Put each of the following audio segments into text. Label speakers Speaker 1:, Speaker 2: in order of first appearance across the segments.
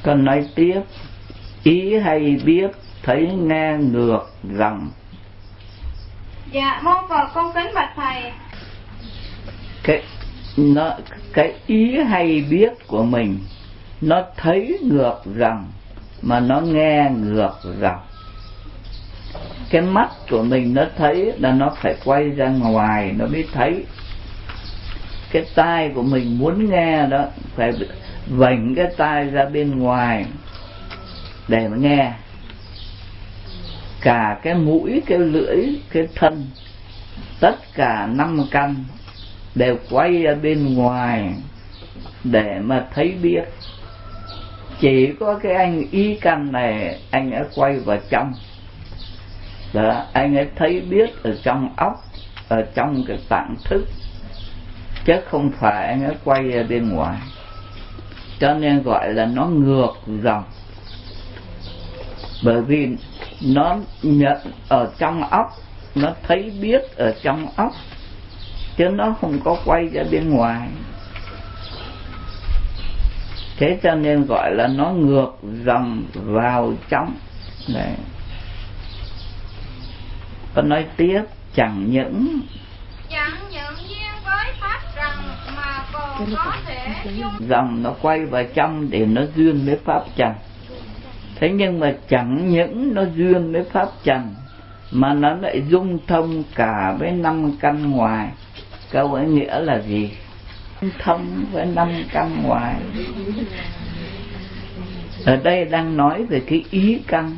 Speaker 1: Con nói tiếp, ý hay biết thấy nghe ngược dòng.
Speaker 2: Dạ mô Phật, con kính bạch thầy.
Speaker 1: Cái ý hay biết của mình nó thấy ngược dòng mà nó nghe ngược dòng. Cái mắt của mình nó thấy là nó phải quay ra ngoài nó mới thấy. Cái tai của mình muốn nghe đó phải vểnh cái tai ra bên ngoài để mà nghe. Cả cái mũi, cái lưỡi, cái thân, tất cả 5 căn đều quay ra bên ngoài để mà thấy biết. Chỉ có cái anh ý căn này anh ấy quay vào trong đó, anh ấy thấy biết ở trong óc, ở trong cái tạng thức, chứ không phải anh ấy quay ra bên ngoài. Cho nên gọi là nó ngược dòng. Bởi vì nó nhận ở trong óc, nó thấy biết ở trong óc, chứ nó không có quay ra bên ngoài. Thế cho nên gọi là nó ngược dòng vào trong. Đấy. Con nói tiếp, chẳng những
Speaker 2: duyên với pháp trần mà còn có thể
Speaker 1: dòng nó quay vào trong để nó duyên với pháp trần. Thế nhưng mà chẳng những nó duyên với pháp trần mà nó lại dung thông cả với 5 căn ngoài. Câu ấy nghĩa là gì? Thông với 5 căn ngoài. Ở đây đang nói về cái ý căn.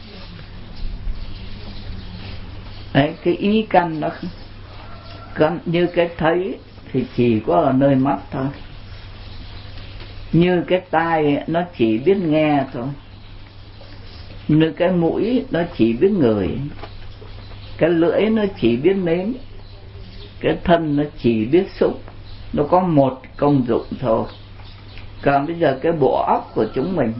Speaker 1: Đấy, cái ý căn nó như cái thấy thì chỉ có ở nơi mắt thôi. Như cái tai nó chỉ biết nghe thôi. Như cái mũi nó chỉ biết ngửi. Cái lưỡi nó chỉ biết nếm. Cái thân nó chỉ biết xúc. Nó có một công dụng thôi. Còn bây giờ cái bộ óc của chúng mình,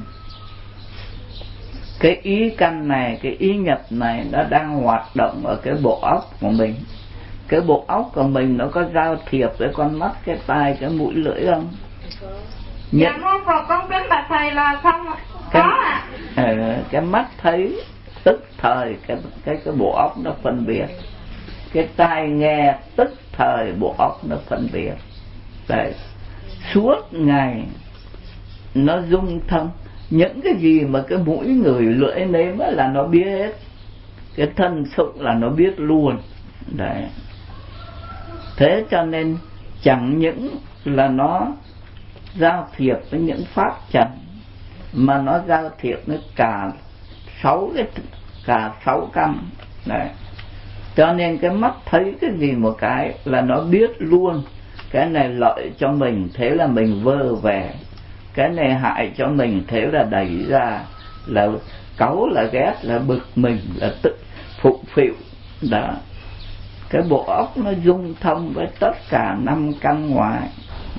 Speaker 1: cái ý căn này, cái ý nhập này nó đang hoạt động ở cái bộ óc của mình. Cái bộ óc của mình nó có giao thiệp với con mắt, cái tai, cái mũi, lưỡi không?
Speaker 2: Dạ mô Phật, con kính bạch thầy là không có ạ.
Speaker 1: Cái mắt thấy tức thời cái bộ óc nó phân biệt. Cái tai nghe tức thời bộ óc nó phân biệt. Đấy. Suốt ngày nó dung thông. Những cái gì mà cái mũi người lưỡi nếm là nó biết hết. Cái thân xúc là nó biết luôn. Đấy. Thế cho nên chẳng những là nó giao thiệp với những pháp trần mà nó giao thiệp với cả 6 căn. Đấy. Cho nên cái mắt thấy cái gì một cái là nó biết luôn. Cái này lợi cho mình, thế là mình vơ về. Cái này hại cho mình, thế là đẩy ra, là cáu, là ghét, là bực mình, là tự phụ phịu. Đó. Cái bộ óc nó dung thông với tất cả 5 căn ngoài.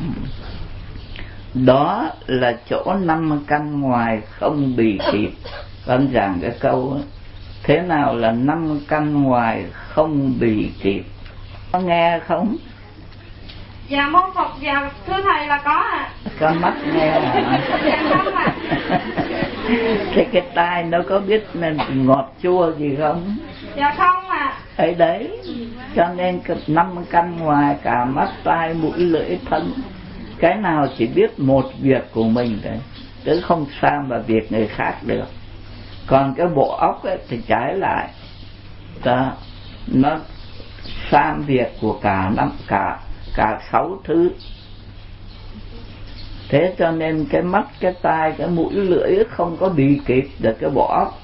Speaker 1: Đó là chỗ 5 căn ngoài không bị kịp. Con giảng cái câu ấy. Thế nào là 5 căn ngoài không bị kịp? Có nghe không?
Speaker 2: Dạ mô Phật, dạ thưa thầy là có ạ.
Speaker 1: Có mắt nghe à?
Speaker 2: Dạ không ạ.
Speaker 1: Thế cái tai nó có biết ngọt chua gì không?
Speaker 2: Dạ không ạ.
Speaker 1: Ấy đấy. Cho nên 5 căn ngoài cả mắt, tai, mũi, lưỡi, thân, cái nào chỉ biết một việc của mình đấy, chứ không sang vào việc người khác được. Còn cái bộ óc ấy thì trái lại, nó sang việc của cả 6 thứ. Thế cho nên cái mắt, cái tai, cái mũi, lưỡi không có bị kịp được cái bộ óc.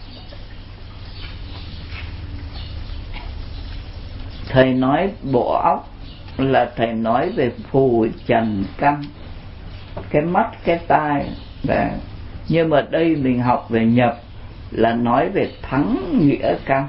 Speaker 1: Thầy nói bộ óc là thầy nói về phù trần căn. Cái mắt, cái tai. Nhưng mà đây mình học về nhập là nói về thắng nghĩa căn.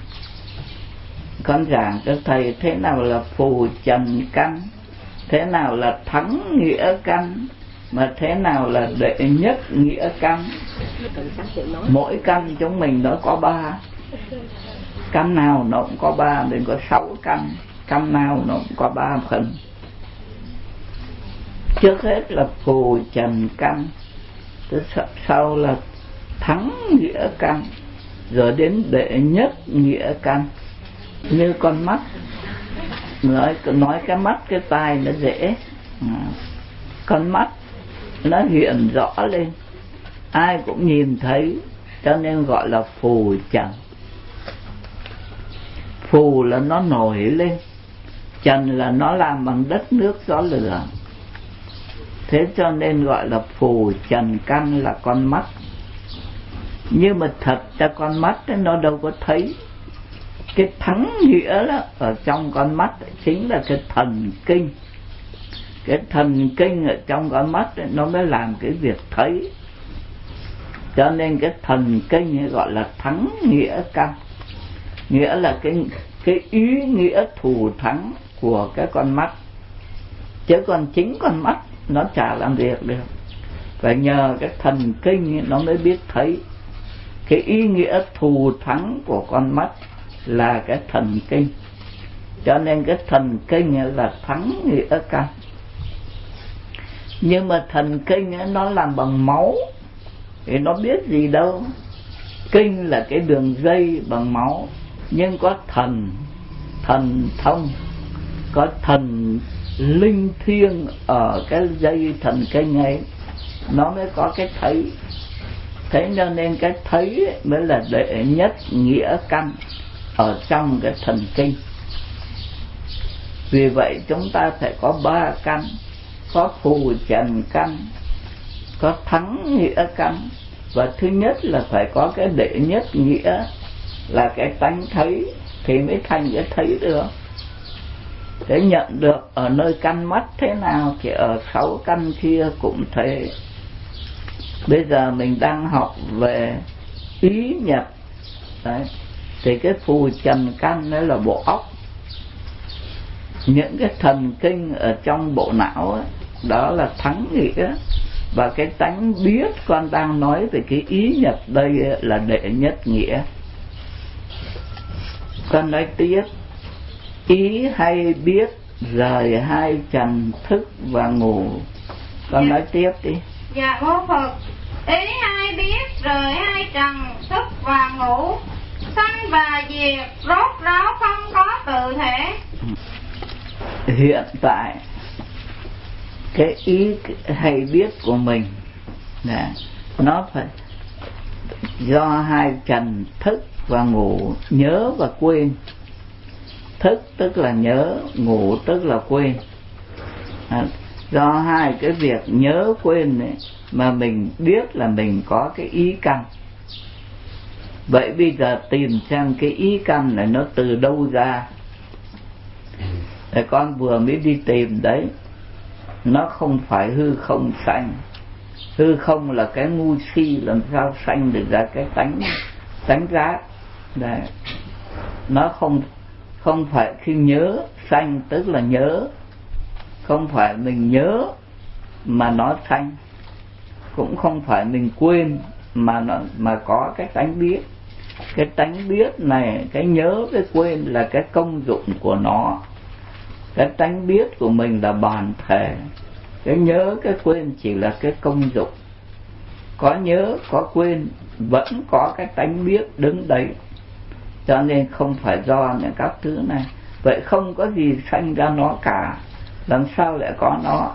Speaker 1: Con giảng cho thầy thế nào là phù trần căn, thế nào là thắng nghĩa căn, mà thế nào là đệ nhất nghĩa căn. Mỗi căn chúng mình nó có 3. Căn nào nó cũng có 3, mình có 6 căn. Căn nào nó cũng có 3 phần. Trước hết là phù trần căn. sau là thắng nghĩa căn, rồi đến đệ nhất nghĩa căn. Như con mắt, nói cái mắt cái tai nó dễ, con mắt nó hiện rõ lên, ai cũng nhìn thấy, cho nên gọi là phù trần. Phù là nó nổi lên, trần là nó làm bằng đất nước gió lửa, thế cho nên gọi là phù trần căn là con mắt. Nhưng mà thật ra con mắt ấy, nó đâu có thấy. Cái thắng nghĩa đó ở trong con mắt ấy, chính là cái thần kinh. Cái thần kinh ở trong con mắt ấy, nó mới làm cái việc thấy. Cho nên cái thần kinh ấy gọi là thắng nghĩa căn, nghĩa là cái ý nghĩa thù thắng của cái con mắt. Chứ còn chính con mắt nó chả làm việc được, phải nhờ cái thần kinh ấy, nó mới biết thấy. Cái ý nghĩa thù thắng của con mắt là cái thần kinh, cho nên cái thần kinh là thắng nghĩa căn. Nhưng mà thần kinh ấy, nó làm bằng máu thì nó biết gì đâu. Kinh là cái đường dây bằng máu, nhưng có thần thông, có thần linh thiêng ở cái dây thần kinh ấy, nó mới có cái thấy. Thế cho nên cái thấy mới là đệ nhất nghĩa căn ở trong cái thần kinh. Vì vậy chúng ta phải có 3 căn, có phù trần căn, có thắng nghĩa căn, và thứ nhất là phải có cái đệ nhất nghĩa là cái tánh thấy, thì mới thành cái thấy được. Để nhận được ở nơi căn mắt thế nào thì ở 6 căn kia cũng thế. Bây giờ mình đang học về ý nhập đấy, thì cái phù trần căn đó là bộ óc. Những cái thần kinh ở trong bộ não ấy, đó là thắng nghĩa. Và cái tánh biết con đang nói về cái ý nhập đây là đệ nhất nghĩa. Con nói tiếp, ý hay biết rời hai trần thức và ngủ. Con nói tiếp đi.
Speaker 2: Dạ mô Phật. Ý hay biết rời hai trần thức và ngủ, sanh và diệt rốt ráo không có tự thể.
Speaker 1: Hiện tại cái ý hay biết của mình là nó phải do hai trần thức và ngủ, nhớ và quên. Thức tức là nhớ, ngủ tức là quên. Do hai cái việc nhớ quên ấy, mà mình biết là mình có cái ý căn. Vậy bây giờ tìm xem cái ý căn này nó từ đâu ra. Để con vừa mới đi tìm đấy. Nó không phải hư không sanh. Hư không là cái ngu si, làm sao sanh được ra cái tánh giác. Đấy. Nó không phải khi nhớ sanh tức là nhớ, không phải mình nhớ mà nó sanh, cũng không phải mình quên mà có cái tánh biết. Cái tánh biết này, cái nhớ với quên là cái công dụng của nó. Cái tánh biết của mình là bản thể, cái nhớ cái quên chỉ là cái công dụng. Có nhớ có quên vẫn có cái tánh biết đứng đấy, cho nên không phải do những các thứ này. Vậy không có gì sanh ra nó cả, làm sao lại có nó?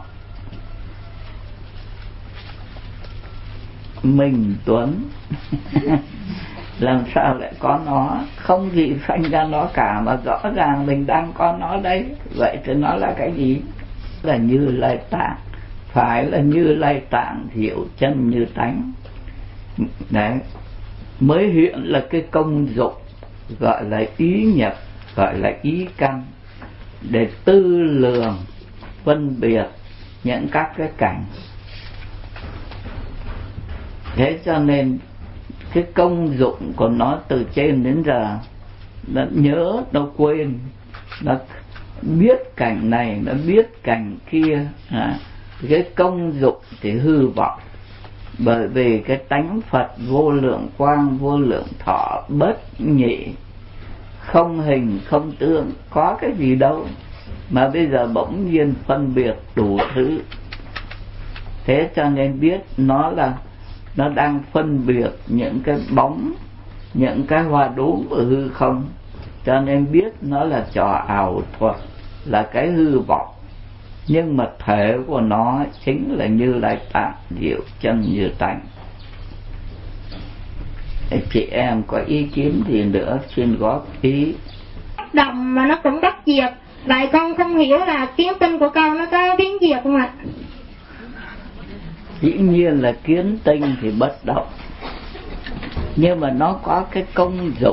Speaker 1: Mình Tuấn làm sao lại có nó? Không gì sanh ra nó cả, mà rõ ràng mình đang có nó đây. Vậy thì nó là cái gì? Là Như Lai Tạng. Phải là Như Lai Tạng diệu chân như tánh. Đấy, mới hiện là cái công dụng, gọi là ý nhập, gọi là ý căn, để tư lường phân biệt những các cái cảnh. Thế cho nên cái công dụng của nó từ trên đến giờ, nó nhớ, nó quên, nó biết cảnh này, nó biết cảnh kia. Cái công dụng thì hư vọng. Bởi vì cái tánh Phật vô lượng quang, vô lượng thọ, bất nhị, không hình, không tương, có cái gì đâu mà bây giờ bỗng nhiên phân biệt đủ thứ. Thế cho nên biết nó là nó đang phân biệt những cái bóng, những cái hoa đốm ở hư không, cho nên biết nó là trò ảo thuật, là cái hư vọng. Nhưng mà thể của nó chính là Như Lai Tạng Diệu Chân Như Tánh. Chị em có ý kiến gì nữa xin góp ý.
Speaker 2: Động mà nó cũng bất diệt, vậy con không hiểu là kiến tinh của con nó có biến diệt không ạ?
Speaker 1: Dĩ nhiên là kiến tinh thì bất động, nhưng mà nó có cái công dụng.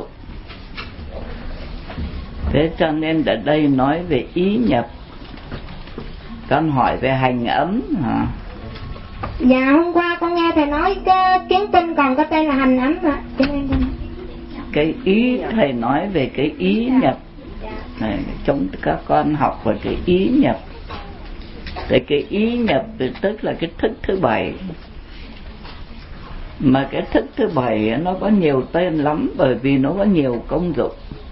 Speaker 1: Thế cho nên ở đây nói về ý nhập. Con hỏi về hành ấm hả?
Speaker 2: Dạ hôm qua con nghe thầy nói cái kiến tinh còn có tên là hành ấm ạ.
Speaker 1: Cái ý thầy nói về cái ý nhập này, chúng các con học về cái ý nhập. Thì cái ý nhập thì tức là cái thức thứ bảy. Mà cái thức thứ bảy nó có nhiều tên lắm, bởi vì nó có nhiều công dụng.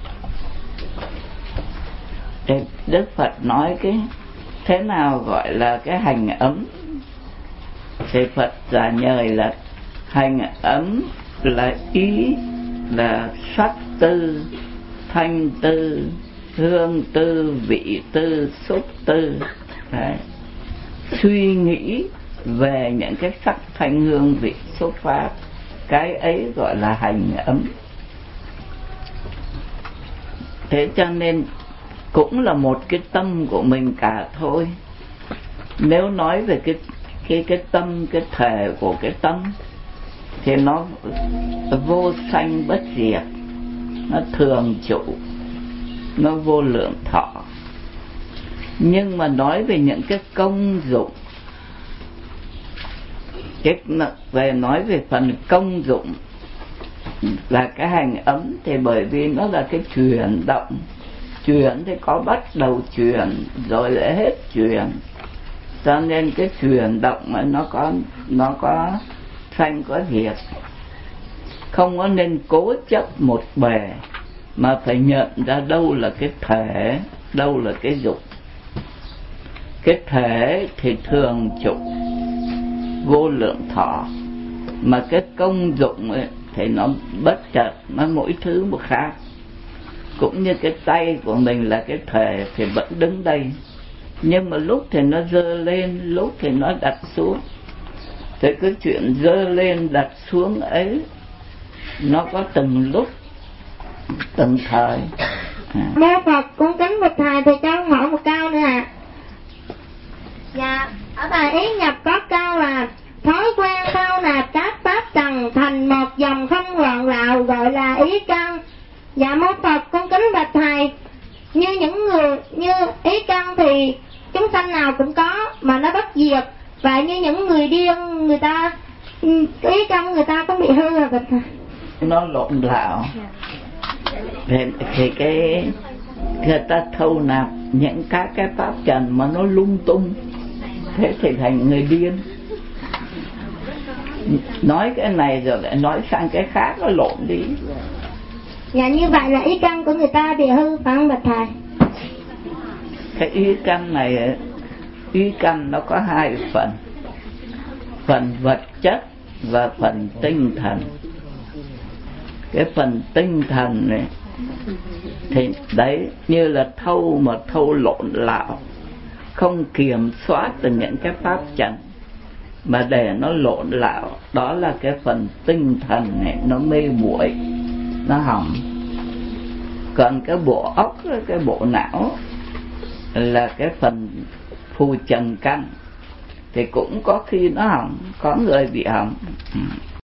Speaker 1: Thì Đức Phật nói cái thế nào gọi là cái hành ấm. Thì Phật giả nhời là hành ấm là ý, là sắc tư, thanh tư, hương tư, vị tư, xúc tư. Đấy. Suy nghĩ về những cái sắc thanh hương vị xúc pháp, cái ấy gọi là hành ấm. Thế cho nên cũng là một cái tâm của mình cả thôi. Nếu nói về cái tâm, cái thể của cái tâm thì nó vô sanh bất diệt, nó thường trụ, nó vô lượng thọ. Nhưng mà nói về những cái công dụng, nói về phần công dụng là cái hành ấm, thì bởi vì nó là cái chuyển động. Chuyển thì có bắt đầu chuyển rồi lại hết chuyển, cho nên cái chuyển động ấy nó có sanh có diệt. Không có nên cố chấp một bề, mà phải nhận ra đâu là cái thể, đâu là cái dụng. Cái thể thì thường trụ, vô lượng thọ, mà cái công dụng ấy thì nó bất chợt, nó mỗi thứ một khác. Cũng như cái tay của mình là cái thể thì vẫn đứng đây, nhưng mà lúc thì nó giơ lên, lúc thì nó đặt xuống. Thì cái chuyện giơ lên đặt xuống ấy nó có từng lúc, từng thời.
Speaker 2: Mô Phật con kính bạch thầy, thì cho hỏi một câu nữa ạ. Dạ, ở bài ý nhập có câu là thói quen thao nạp các pháp trần thành một dòng không loạn lạo, gọi là ý căn. Dạ mô Phật con kính bạch thầy, như những người như ý căn thì chúng sanh nào cũng có mà nó bất diệt, và như những người điên, người ta ý căn người ta cũng bị hư rồi bạch thầy.
Speaker 1: Nó lộn lạo thì cái người ta thâu nạp những các cái pháp trần mà nó lung tung, thế thì thành người điên. Nói cái này rồi lại nói sang cái khác, nó lộn đi.
Speaker 2: Dạ như vậy là ý căn của người ta bị hư phải không bạch thầy?
Speaker 1: Cái ý căn này, ý căn nó có hai phần, phần vật chất và phần tinh thần. Cái phần tinh thần này thì đấy như là thâu, mà thâu lộn lạo, không kiểm soát được những cái pháp trần mà để nó lộn lạo, đó là cái phần tinh thần này nó mê muội, nó hỏng. Còn cái bộ óc, cái bộ não là cái phần phù trần căn, thì cũng có khi nó hỏng, có người bị hỏng.